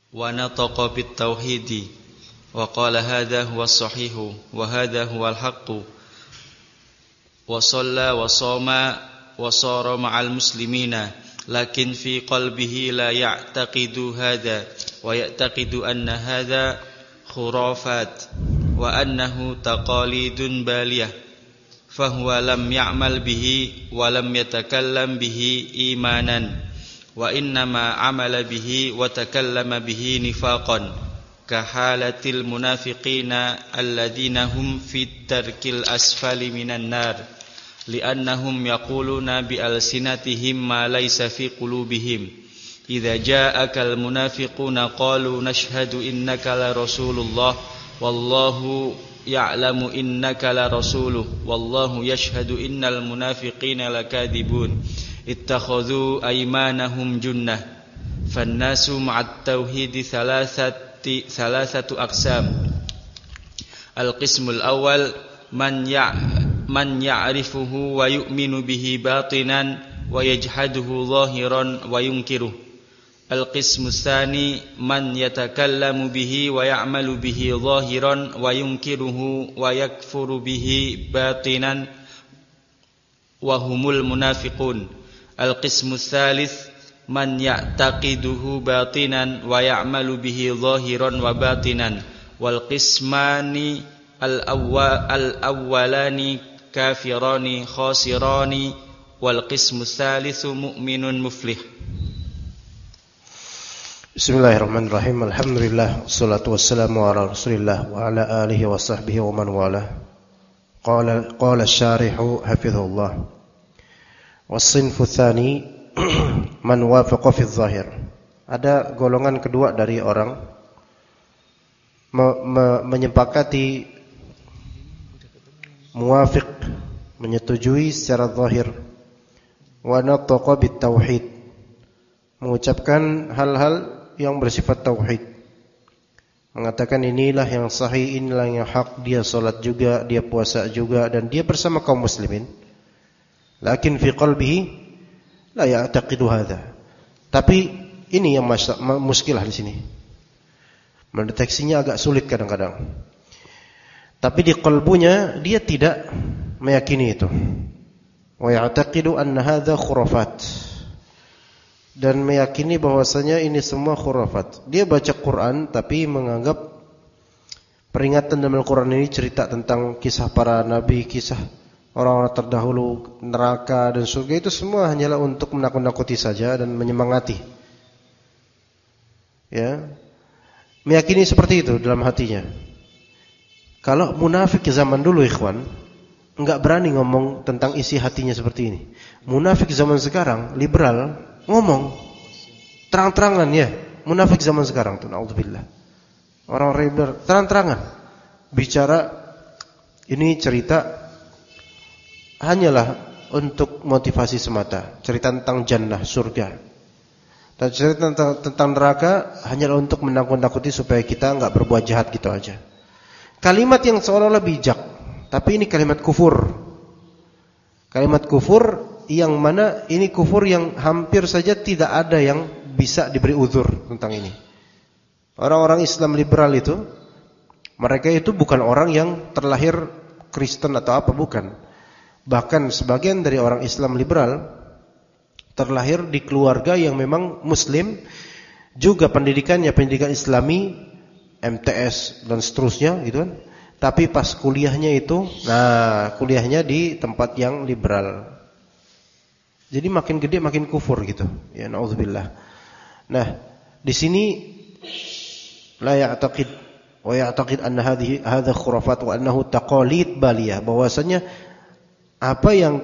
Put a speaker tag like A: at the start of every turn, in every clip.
A: wa nataqa bit tauhidi wa qala hadha huwa as-sahihu wa hadha huwa al-haqqu wa shalla wa shoma wa sara ma'al muslimina lakin fi qalbihi la ya'taqidu hadha wa ya'taqidu anna hadha khurafat wa annahu taqalidun baliyah fahuwa lam ya'mal bihi wa lam yatakallam bihi imanan wa innama amala bihi wa takallama bihi nifaqan kahalatil munafiqina alladhina hum fit darkil asfali minan nar li'annahum yaquluna bi alsinatihim ma laysa fi qulubihim idza ja'akal munafiquna qalu nashhadu innaka la rasulullah wallahu ya'lamu innaka la rasuluh wallahu yashhadu innal munafiqina lakadibun ittakhadhu aymanahum junnah fannasu ma'at tauhidi thalathatu aqsam al-qismul awwal man ya'rifuhu wa yu'minu bihi batinan wa yajhaduhu zahiran wa yunkiruh. Al-qismu tsani man yatakallamu bihi wa ya'malu bihi zahiran wa yunkiruhu wa yakfuru bihi batinan wa humul munafiqun. Al-qismu tsalits man ya'taqiduhu batinan wa ya'malu bihi zahiran wa batinan. Wal qismani al-awwalani kafirani khasirani wal qismu tsalitsu mu'minun muflih.
B: Bismillahirrahmanirrahim. Alhamdulillah wassalatu wassalamu ala Rasulillah wa ala alihi wa sahbihi wa man walah. Qala asy-syarihu hafizahullah. Was-sinfu tsani man wafaqa fi dzahir. Ada golongan kedua dari orang menyepakati muwafiq, menyetujui secara zahir, wa nataqa bit tauhid, mengucapkan hal-hal yang bersifat tauhid, mengatakan inilah yang sahih, inilah yang hak, dia salat juga, dia puasa juga, dan dia bersama kaum muslimin. Lakin fi qalbihi la ya'taqidu hadza. Tapi ini yang muskilah di sini. Mendeteksinya agak sulit kadang-kadang. Tapi di qalbunya dia tidak meyakini itu. Wa ya'taqidu anna hadza khurafat. Dan meyakini bahwasanya ini semua khurafat. Dia baca Quran tapi menganggap peringatan dalam Al-Quran ini cerita tentang kisah para nabi, kisah orang-orang terdahulu, neraka dan surga, itu semua hanyalah untuk menakut-nakuti saja dan menyemangati. Ya. Meyakini seperti itu dalam hatinya. Kalau munafik zaman dulu ikhwan, enggak berani ngomong tentang isi hatinya seperti ini. Munafik zaman sekarang, liberal, ngomong terang-terangan ya. Munafik zaman sekarang tuh, naudzubillah. Orang liberal terang-terangan bicara ini cerita hanyalah untuk motivasi semata. Cerita tentang jannah, surga. Dan cerita tentang neraka hanyalah untuk menakut-nakuti supaya kita enggak berbuat jahat gitu aja. Kalimat yang seolah-olah bijak, tapi ini kalimat kufur. Kalimat kufur yang mana ini kufur yang hampir saja tidak ada yang bisa diberi uzur tentang ini. Orang-orang Islam liberal itu, mereka itu bukan orang yang terlahir Kristen atau apa, bukan. Bahkan sebagian dari orang Islam liberal terlahir di keluarga yang memang Muslim, juga pendidikannya pendidikan Islami, MTS dan seterusnya gitu kan. Tapi pas kuliahnya itu, kuliahnya di tempat yang liberal. Jadi makin gede makin kufur gitu. Ya naudzubillah. Nah, di sini la ya'taqid wa ya'taqid anna hadha khurafat wa annahu taqalid baliyah, bahwasanya apa yang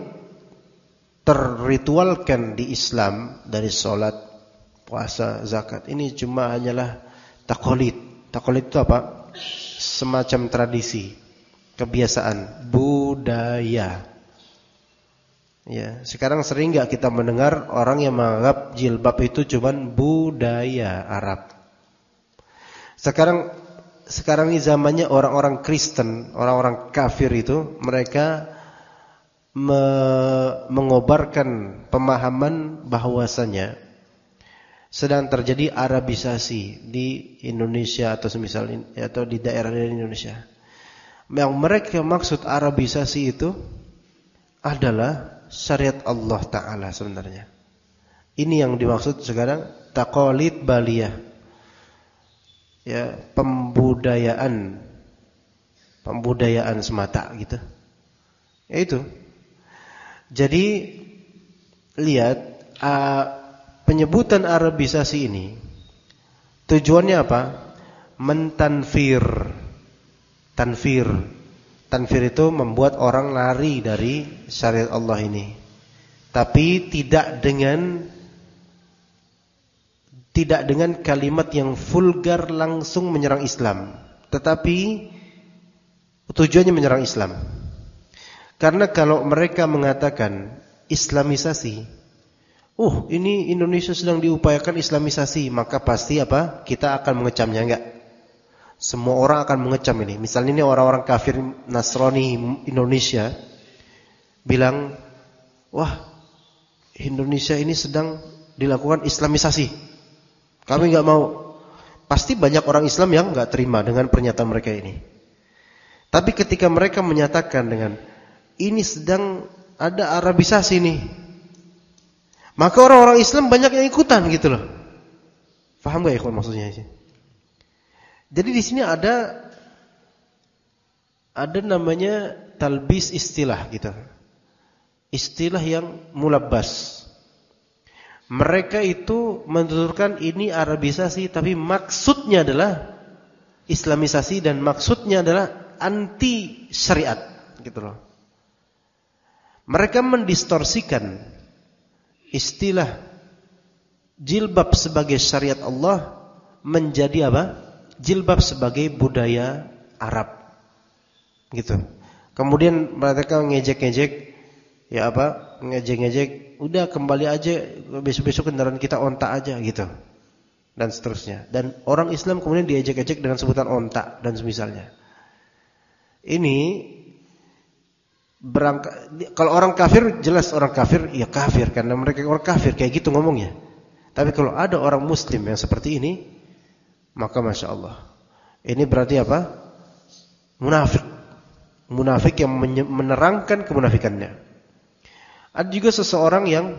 B: territualkan di Islam dari salat, puasa, zakat ini cuma hanyalah taqalid. Taqalid itu apa? Semacam tradisi, kebiasaan, budaya. Ya, sekarang sering enggak kita mendengar orang yang menganggap jilbab itu cuman budaya Arab. Sekarang ini zamannya orang-orang Kristen, orang-orang kafir itu, mereka mengobarkan pemahaman bahwasanya sedang terjadi Arabisasi di Indonesia atau semisal atau di daerah Indonesia. Yang mereka maksud Arabisasi itu adalah syariat Allah Ta'ala sebenarnya. Ini yang dimaksud sekarang taqalid baliyah. Ya, pembudayaan semata gitu. Ya itu. Jadi lihat penyebutan Arabisasi ini tujuannya apa? Mentanfir. Tanfir itu membuat orang lari dari syariat Allah ini. Tapi tidak dengan kalimat yang vulgar langsung menyerang Islam, tetapi tujuannya menyerang Islam. Karena kalau mereka mengatakan Islamisasi, ini Indonesia sedang diupayakan Islamisasi, maka pasti apa? Kita akan mengecamnya, enggak? Semua orang akan mengecam ini. Misalnya ini orang-orang kafir Nasrani Indonesia bilang, wah, Indonesia ini sedang dilakukan Islamisasi. Kami enggak mau. Pasti banyak orang Islam yang enggak terima dengan pernyataan mereka ini. Tapi ketika mereka menyatakan dengan ini sedang ada Arabisasi nih, maka orang-orang Islam banyak yang ikutan gitu loh. Paham enggak ikhwan maksudnya sih? Jadi di sini ada namanya talbis istilah gitu. Istilah yang mulabbas. Mereka itu menuturkan ini Arabisasi, tapi maksudnya adalah Islamisasi dan maksudnya adalah anti syariat gitu loh. Mereka mendistorsikan istilah jilbab sebagai syariat Allah menjadi apa? Jilbab sebagai budaya Arab. Gitu. Kemudian mereka ngejek-ngejek, ya apa? Ngejek-ngejek, udah kembali aja besok-besok kendaraan kita onta aja gitu. Dan seterusnya. Dan orang Islam kemudian diejek-ejek dengan sebutan onta dan semisalnya. Ini kalau orang kafir, jelas orang kafir, ya kafir karena mereka orang kafir kayak gitu ngomongnya. Tapi kalau ada orang muslim yang seperti ini, maka Masya Allah, ini berarti apa? Munafik yang menerangkan kemunafikannya. Ada juga seseorang yang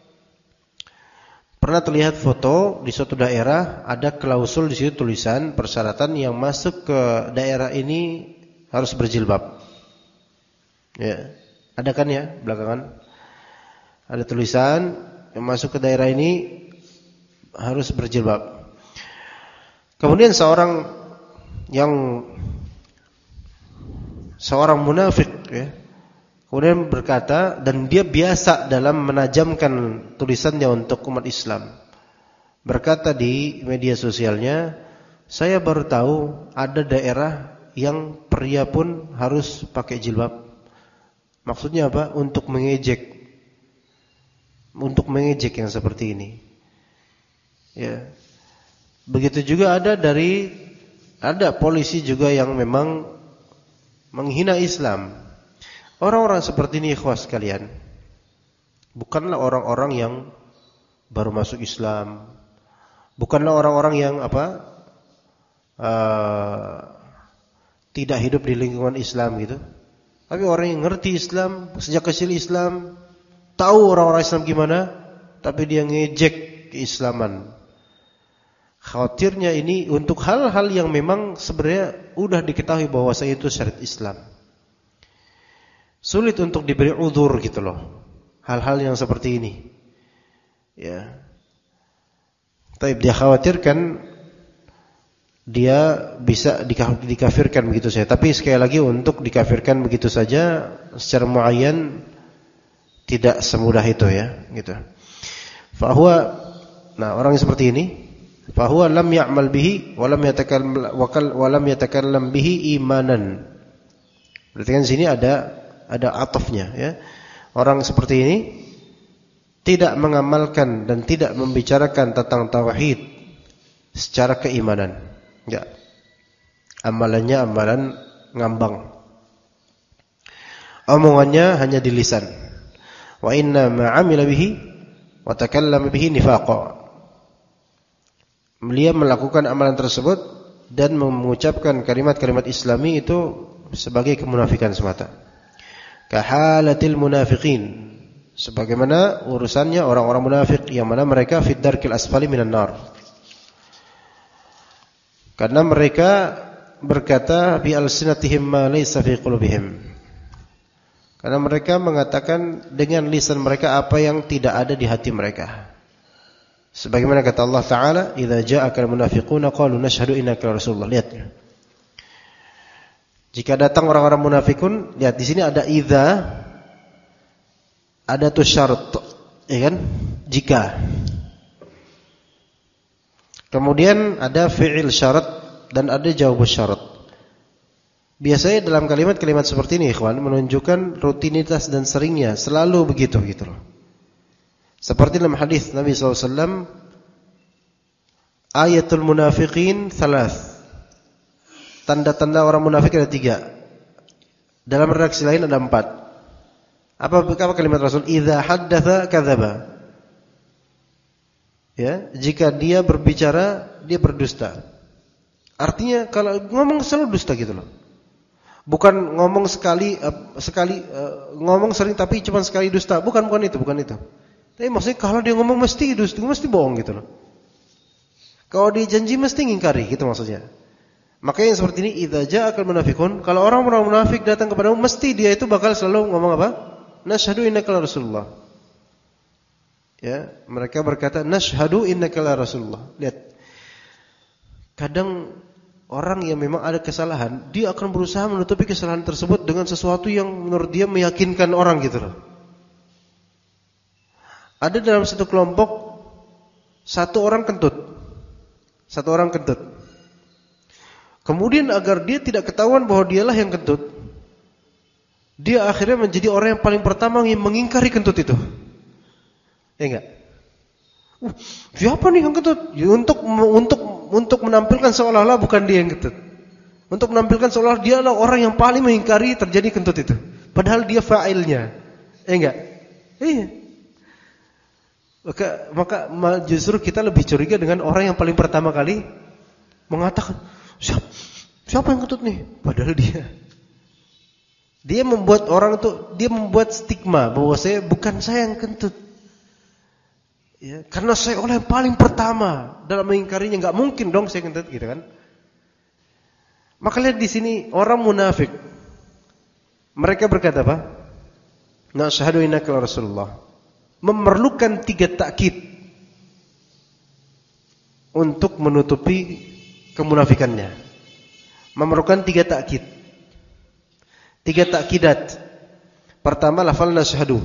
B: pernah terlihat foto di suatu daerah, ada klausul di situ tulisan persyaratan yang masuk ke daerah ini harus berjilbab. Ya, ada kan ya belakangan? Ada tulisan yang masuk ke daerah ini harus berjilbab. Kemudian seorang munafik ya, kemudian berkata, dan dia biasa dalam menajamkan tulisannya untuk umat Islam. Berkata di media sosialnya, saya baru tahu ada daerah yang pria pun harus pakai jilbab. Maksudnya apa? Untuk mengejek yang seperti ini. Ya. Begitu juga ada polisi juga yang memang menghina Islam. Orang-orang seperti ini ikhwas sekalian, bukanlah orang-orang yang baru masuk Islam, bukanlah orang-orang yang tidak hidup di lingkungan Islam gitu. Tapi orang yang ngerti Islam, sejak kecil Islam, tahu orang-orang Islam gimana, tapi dia ngejek keislaman. Khawatirnya ini untuk hal-hal yang memang sebenarnya udah diketahui bahwasanya itu syariat Islam. Sulit untuk diberi uzur gitu loh. Hal-hal yang seperti ini. Ya. Tapi dia khawatirkan dia bisa dikafirkan begitu saja. Tapi sekali lagi untuk dikafirkan begitu saja secara muayyan tidak semudah itu ya, gitu. Orang yang seperti ini fahuwa lam ya'mal bihi wa lam yatakallam bihi imanan. Berarti kan sini ada atafnya ya. Orang seperti ini tidak mengamalkan dan tidak membicarakan tentang tauhid secara keimanan. Enggak. Amalannya amalan ngambang. Omongannya hanya di lisan. Wa inna ma 'amila bihi wa takallama bihi nifaqa. Dia melakukan amalan tersebut dan mengucapkan kalimat-kalimat Islami itu sebagai kemunafikan semata. Kahalatil munafiqin, sebagaimana urusannya orang-orang munafik yang mana mereka fid darkil asfali minan nar. Karena mereka berkata bi alsinatihim ma laysa fi qulubihim. Karena mereka mengatakan dengan lisan mereka apa yang tidak ada di hati mereka. Sebagaimana kata Allah Ta'ala, "Idza ja'akal munafiquna qalu nashhadu innaka rasulullah." Lihat. Jika datang orang-orang munafikun, lihat di sini ada idza, ada tu syarat, ya kan? Jika. Kemudian ada fi'il syarat dan ada jawab syarat. Biasanya dalam kalimat-kalimat seperti ini, ikhwan, menunjukkan rutinitas dan seringnya, selalu begitu gitu loh. Seperti dalam hadis Nabi SAW, ayatul munafiqin thalath. Tanda-tanda orang munafik ada 3. Dalam redaksi lain ada 4. Apa kalimat Rasul? Idza haddatsa kadzaba. Ya, jika dia berbicara, dia berdusta. Artinya kalau ngomong selalu dusta gitu loh. Bukan ngomong ngomong sering tapi cuma sekali dusta. Bukan itu. Tapi maksudnya kalau dia ngomong mesti dusta, mesti bohong gitu loh. Kalau dia janji mesti ngingkari gitu maksudnya. Makanya yang seperti ini, idza ja'akal munafiqun, kalau orang-orang munafik datang kepadamu, mesti dia itu bakal selalu ngomong apa? Nashhadu innaka rasulullah. Ya, mereka berkata nashhadu innaka rasulullah. Lihat. Kadang orang yang memang ada kesalahan, dia akan berusaha menutupi kesalahan tersebut dengan sesuatu yang menurut dia meyakinkan orang gitu loh. Ada dalam satu kelompok satu orang kentut. Kemudian agar dia tidak ketahuan bahwa dialah yang kentut, dia akhirnya menjadi orang yang paling pertama yang mengingkari kentut itu. Ya enggak? Siapa nih yang kentut? Ya, untuk menampilkan seolah-olah bukan dia yang kentut. Untuk menampilkan seolah dia adalah orang yang paling mengingkari terjadi kentut itu. Padahal dia fa'ilnya. Ya enggak? Iya. Maka justru kita lebih curiga dengan orang yang paling pertama kali mengatakan, Siapa yang kentut nih? Padahal dia membuat orang itu, dia membuat stigma bahwa bukan saya yang kentut. Ya, karena saya orang yang paling pertama dalam mengingkarinya, enggak mungkin dong saya kentut gitu kan. Maka lihat di sini orang munafik. Mereka berkata apa? Nashhadu innaka rasulullah. Memerlukan 3 takkid untuk menutupi kemunafikannya. Memerlukan 3 takkid. 3 takkidat. Pertama, lafal nashhadu.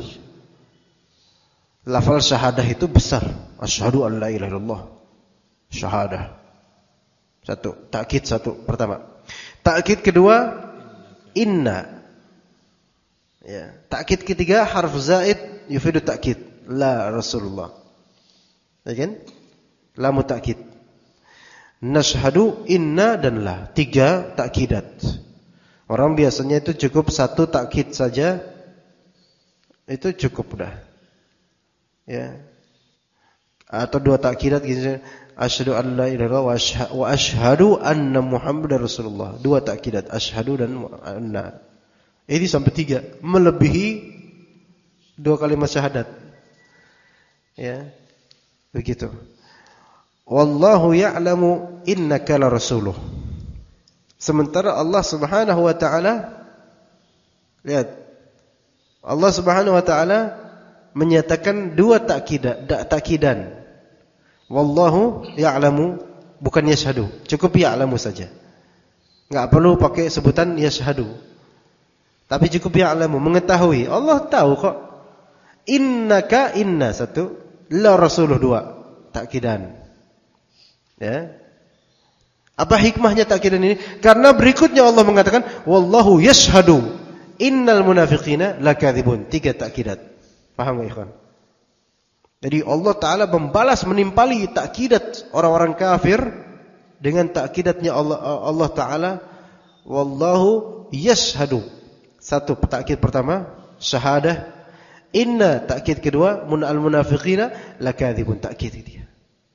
B: Lafal syahadah itu besar. Asyhadu an la ilaha illallah. Syahadah. 1, takkid 1 pertama. Takkid kedua, inna. Ya, takkid ketiga harf zaid yufidu takkid. La Rasulullah. Ya kan? Lamu takkid. Nashhadu, inna dan la. 3 takkidat. Orang biasanya itu cukup 1 takkid saja, itu cukup dah. Ya. Atau 2 takkidat gitu. Asyhadu an la ilaha illallah wa asyhadu anna Muhammadar Rasulullah. 2 takkidat, asyhadu dan anna. Ini sampai 3, melebihi 2 kalimat syahadat. Ya. Begitu. Wallahu ya'lamu innaka la rasuluh. Sementara Allah Subhanahu wa taala, lihat, Allah Subhanahu wa taala menyatakan 2 takkidan. Wallahu ya'lamu, bukan yashhadu. Cukup ya'lamu saja. Enggak perlu pakai sebutan yashhadu. Tapi cukup ya'lamu, mengetahui. Allah tahu kok. Innaka, inna 1, la rasuluh 2 takkidan. Ya. Apa hikmahnya takkidan ini? Karena berikutnya Allah mengatakan wallahu yashhadu innal munafiqina lakadzibun. 3 takkidat. Paham enggak, ikhwan? Jadi Allah Taala membalas, menimpali takkidat orang-orang kafir dengan takkidatnya Allah Taala wallahu yashhadu. 1 takkid pertama syahadah, inna takkid kedua al munafiqina lakadzibun, takkid dia.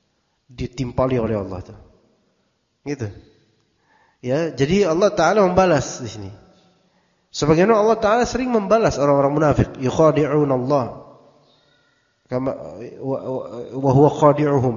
B: ditimpali oleh Allah tuh. Gitu. Ya, jadi Allah Ta'ala membalas di sini. Sebagaimana Allah Ta'ala sering membalas orang-orang munafik, yukhadi'un Allah kama wa huwa khadi'uhum.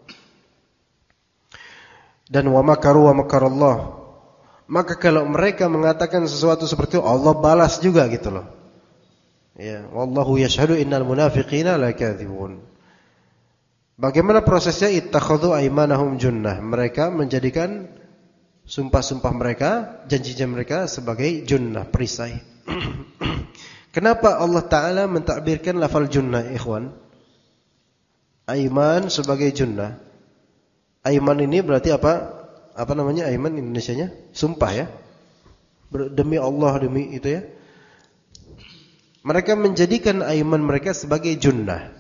B: Dan wa makaru wa makarallah. Maka kalau mereka mengatakan sesuatu seperti itu, Allah balas juga gitu loh. Ya, wallahu yashhadu innal munafiqina lakadzibun. Bagaimana prosesnya? Ittakhadhu aymanahum junnah. Mereka menjadikan sumpah-sumpah mereka, janji-janji mereka sebagai junnah, perisai. Kenapa Allah Ta'ala mentakbirkan lafal junnah, ikhwan? Aiman sebagai junnah. Aiman ini berarti apa? Apa namanya aiman Indonesianya? Sumpah ya. Demi Allah, demi itu ya. Mereka menjadikan aiman mereka sebagai junnah.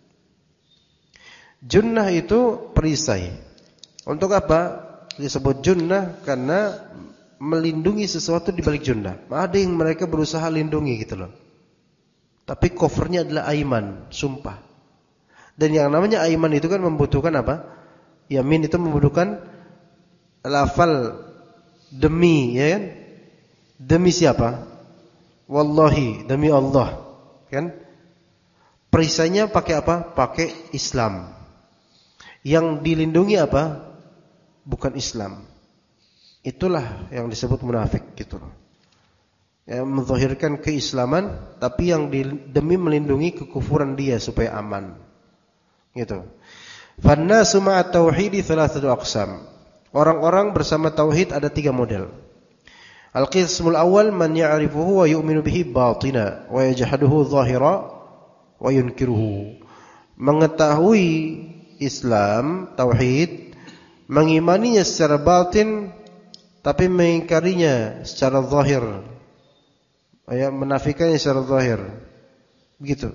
B: Junnah itu perisai. Untuk apa? Disebut junnah karena melindungi sesuatu di balik junnah. Ada yang mereka berusaha lindungi gitu loh. Tapi covernya adalah aiman, sumpah. Dan yang namanya aiman itu kan membutuhkan apa? Yamin itu membutuhkan lafal demi, ya kan? Demi siapa? Wallahi, demi Allah, kan? Perisainya pakai apa? Pakai Islam. Yang dilindungi apa? Bukan Islam. Itulah yang disebut munafik gitu loh. Yang menzahirkan keislaman tapi yang demi melindungi kekufuran dia supaya aman. Gitu. Fannasu ma'at tauhidi thalathatu aqsam. Orang-orang bersama tauhid ada 3 model. Al-qismul awal man ya'rifuhu wa yu'minu bihi batina wa yajhaduhu zahira wa yunkiruhu. Mengetahui Islam, tauhid, mengimaninya secara batin tapi mengingkarinya secara zahir. Ya, menafikannya secara zahir. Begitu.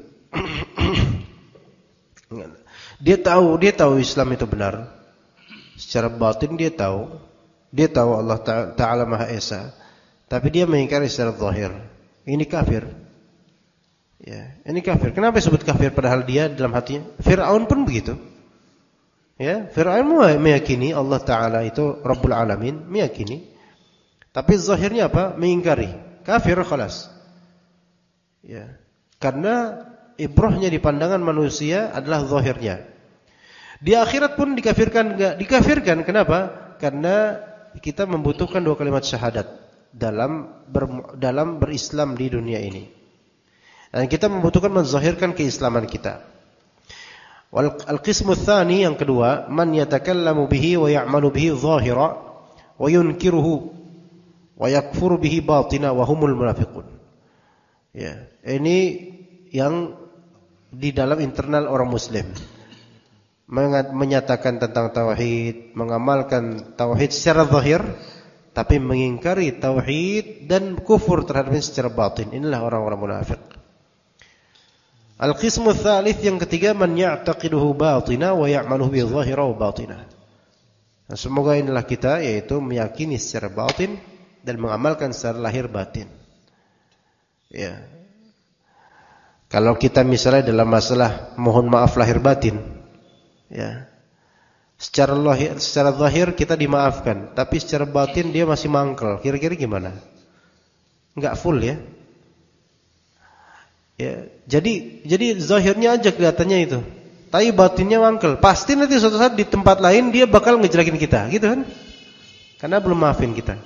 B: Dia tahu Islam itu benar. Secara batin dia tahu Allah Ta'ala Maha Esa, tapi dia mengingkari secara zahir. Ini kafir. Ya, ini kafir. Kenapa disebut kafir padahal dia dalam hatinya? Fir'aun pun begitu. Ya, Fir'aun meyakini Allah Ta'ala itu Rabbul Alamin, meyakini. Tapi zahirnya apa? Mengingkari. Kafir khalas. Ya. Karena ibrahnya di pandangan manusia adalah zahirnya. Di akhirat pun dikafirkan, enggak dikafirkan. Kenapa? Karena kita membutuhkan 2 kalimat syahadat dalam berislam di dunia ini. Dan kita membutuhkan menzahirkan keislaman kita. Al-qismu tsani yang kedua, man yatakallamu bihi wa ya'malu bihi zahira wa yunkiruhu wa yakfuru bihi batina wa humul munafiqun. Ya, ini yang di dalam internal orang muslim. Menyatakan tentang tauhid, mengamalkan tauhid secara zahir tapi mengingkari tauhid dan kufur terhadapnya secara batin. Inilah orang-orang munafik. Al-qismu tsalits yang ketiga, man ya'taqiduhu batina wa ya'maluhu bi zahira wa batina. Nah, semoga inilah kita, yaitu meyakini secara batin dan mengamalkan secara lahir batin. Ya. Kalau kita misalnya dalam masalah mohon maaf lahir batin, ya. Secara zahir kita dimaafkan, tapi secara batin dia masih mangkel. Kira-kira gimana? Enggak full ya. Ya, jadi zahirnya aja kelihatannya itu, tapi batinnya mangkel. Pasti nanti suatu saat di tempat lain dia bakal ngejelekin kita, gitu kan? Karena belum maafin kita.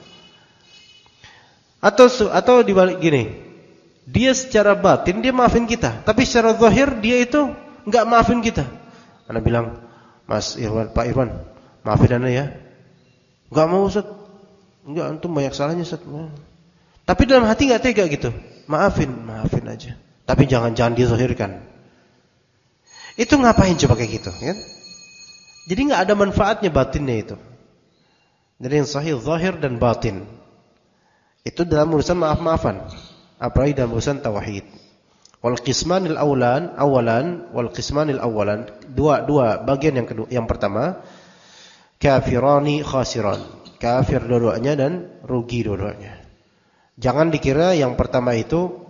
B: Atau dibalik gini, dia secara batin dia maafin kita, tapi secara zahir dia itu enggak maafin kita. Ana bilang, Mas Irwan, Pak Irwan, maafin ana ya. Enggak mau Ustaz. Enggak, antum banyak salahnya Ustaz. Tapi dalam hati enggak tega gitu. Maafin aja. Tapi jangan dizahirkan. Itu ngapain coba kayak gitu, kan? Jadi enggak ada manfaatnya batinnya itu. Jadi yang sahih zahir dan batin. Itu dalam urusan maaf-maafan. Apalagi dalam urusan tauhid. Wal qismanil awalan wal qismanil awalan, dua bagian yang kedua. Yang pertama, kafirani khasiran. Kafir dua-duanya dan rugi dua-duanya. Jangan dikira yang pertama itu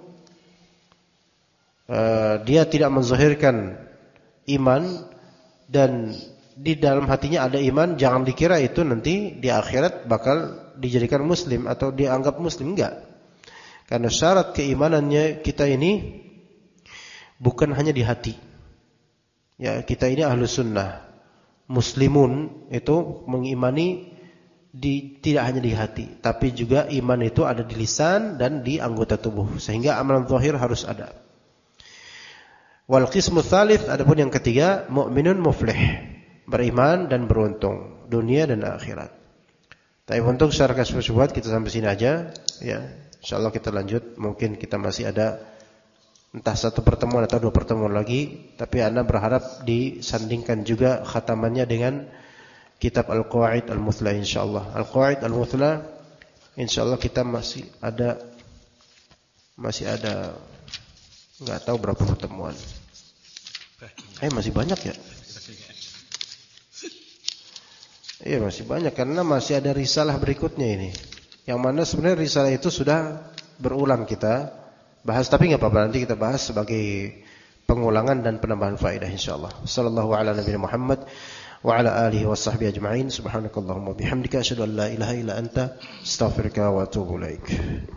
B: dia tidak menzahirkan iman dan di dalam hatinya ada iman, jangan dikira itu nanti di akhirat bakal dijadikan muslim atau dianggap muslim, enggak. Karena syarat keimanannya kita ini bukan hanya di hati. Ya, kita ini ahlus sunnah, muslimun itu mengimani tidak hanya di hati, tapi juga iman itu ada di lisan dan di anggota tubuh, sehingga amalan zahir harus ada. Wal qismu tsalits, adapun yang ketiga, mukminun muflih, beriman dan beruntung dunia dan akhirat. Tapi untuk secara kasus syubhat kita sampai sini aja ya. Insyaallah kita lanjut, mungkin kita masih ada entah satu pertemuan atau dua pertemuan lagi, tapi ana berharap disandingkan juga khatamannya dengan kitab Al-Qawaid Al-Muthla insyaallah. Al-Qawaid Al-Muthla insyaallah kita masih ada enggak tahu berapa pertemuan. Masih banyak ya? Iya masih banyak, karena masih ada risalah berikutnya ini. Yang mana sebenarnya risalah itu sudah berulang kita bahas, tapi enggak apa-apa, nanti kita bahas sebagai pengulangan dan penambahan faedah insyaallah. Sallallahu ala nabiyina Muhammad wa ala alihi washabbihi ajma'in. Subhanakallahumma bihamdika asyhadu an la ilaha illa anta astaghfiruka wa atubu ilaik.